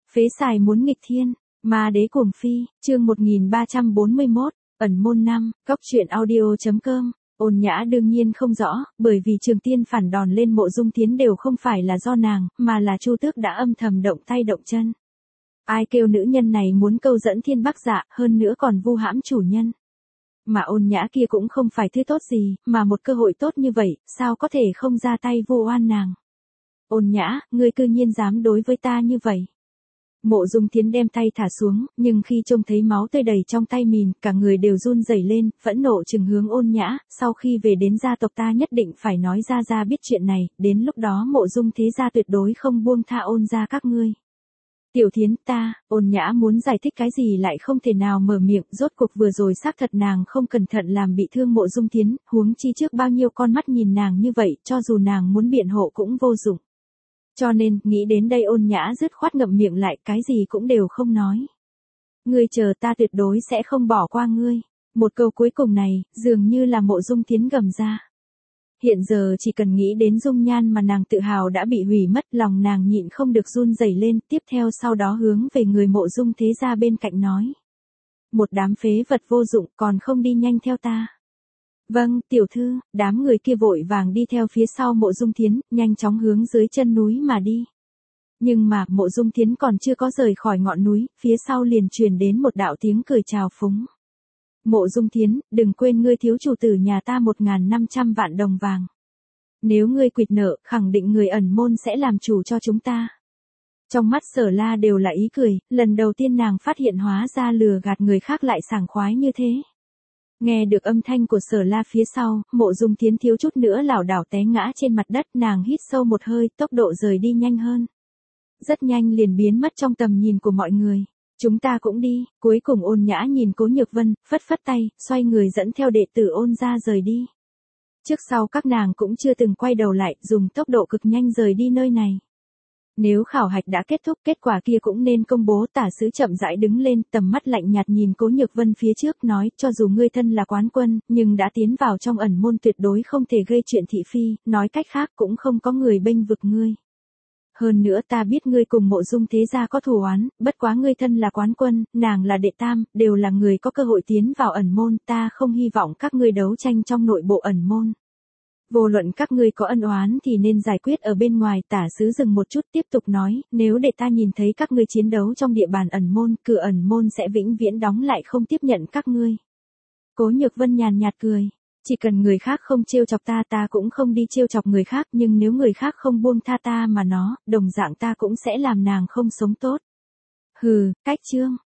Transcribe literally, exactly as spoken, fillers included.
Phế xài muốn nghịch thiên, ma đế cuồng phi, chương một nghìn ba trăm bốn mươi mốt, ẩn môn năm, góc truyện audio chấm com. Ôn Nhã đương nhiên không rõ, bởi vì Trường Tiên phản đòn lên Mộ Dung Thiến đều không phải là do nàng, mà là Chu Tước đã âm thầm động tay động chân. Ai kêu nữ nhân này muốn câu dẫn Thiên Bắc Dạ, hơn nữa còn vu hãm chủ nhân. Mà Ôn Nhã kia cũng không phải thứ tốt gì, mà một cơ hội tốt như vậy, sao có thể không ra tay vu oan nàng. Ôn Nhã, ngươi cư nhiên dám đối với ta như vậy. Mộ Dung Thiến đem tay thả xuống, nhưng khi trông thấy máu tươi đầy trong tay mình, cả người đều run rẩy lên, phẫn nộ trừng hướng Ôn Nhã, sau khi về đến gia tộc ta nhất định phải nói ra ra biết chuyện này, đến lúc đó Mộ Dung thế gia tuyệt đối không buông tha Ôn gia các ngươi. Tiểu Thiến ta, Ôn Nhã muốn giải thích cái gì lại không thể nào mở miệng, rốt cuộc vừa rồi xác thật nàng không cẩn thận làm bị thương Mộ Dung Thiến, huống chi trước bao nhiêu con mắt nhìn nàng như vậy, cho dù nàng muốn biện hộ cũng vô dụng. Cho nên, nghĩ đến đây Ôn Nhã dứt khoát ngậm miệng lại, cái gì cũng đều không nói. Ngươi chờ ta tuyệt đối sẽ không bỏ qua ngươi. Một câu cuối cùng này, dường như là Mộ Dung Thiến gầm ra. Hiện giờ chỉ cần nghĩ đến dung nhan mà nàng tự hào đã bị hủy mất, lòng nàng nhịn không được run rẩy lên, tiếp theo sau đó hướng về người Mộ Dung thế gia bên cạnh nói. Một đám phế vật vô dụng, còn không đi nhanh theo ta. Vâng, tiểu thư, đám người kia vội vàng đi theo phía sau Mộ Dung Thiến, nhanh chóng hướng dưới chân núi mà đi. Nhưng mà, Mộ Dung Thiến còn chưa có rời khỏi ngọn núi, phía sau liền truyền đến một đạo tiếng cười chào phúng. Mộ Dung Thiến, đừng quên ngươi thiếu chủ tử nhà ta một nghìn năm trăm vạn đồng vàng. Nếu ngươi quỵt nợ, khẳng định người ẩn môn sẽ làm chủ cho chúng ta. Trong mắt Sở La đều là ý cười, lần đầu tiên nàng phát hiện hóa ra lừa gạt người khác lại sảng khoái như thế. Nghe được âm thanh của Sở La phía sau, Mộ Dung Thiến thiếu chút nữa lảo đảo té ngã trên mặt đất, nàng hít sâu một hơi, tốc độ rời đi nhanh hơn. Rất nhanh liền biến mất trong tầm nhìn của mọi người. Chúng ta cũng đi, cuối cùng Ôn Nhã nhìn Cố Nhược Vân, phất phất tay, xoay người dẫn theo đệ tử Ôn gia rời đi. Trước sau các nàng cũng chưa từng quay đầu lại, dùng tốc độ cực nhanh rời đi nơi này. Nếu khảo hạch đã kết thúc, kết quả kia cũng nên công bố. Tả sứ chậm rãi đứng lên, tầm mắt lạnh nhạt nhìn Cố Nhược Vân phía trước, nói, cho dù ngươi thân là quán quân, nhưng đã tiến vào trong ẩn môn tuyệt đối không thể gây chuyện thị phi, nói cách khác cũng không có người bênh vực ngươi. Hơn nữa ta biết ngươi cùng Mộ Dung thế gia có thù oán, bất quá ngươi thân là quán quân, nàng là đệ tam, đều là người có cơ hội tiến vào ẩn môn, ta không hy vọng các ngươi đấu tranh trong nội bộ ẩn môn. Vô luận các ngươi có ân oán thì nên giải quyết ở bên ngoài. Tả sứ dừng một chút tiếp tục nói, nếu để ta nhìn thấy các ngươi chiến đấu trong địa bàn ẩn môn, cửa ẩn môn sẽ vĩnh viễn đóng lại không tiếp nhận các ngươi. Cố Nhược Vân nhàn nhạt cười, chỉ cần người khác không trêu chọc ta ta cũng không đi trêu chọc người khác, nhưng nếu người khác không buông tha ta mà nó, đồng dạng ta cũng sẽ làm nàng không sống tốt. Hừ, cách chương.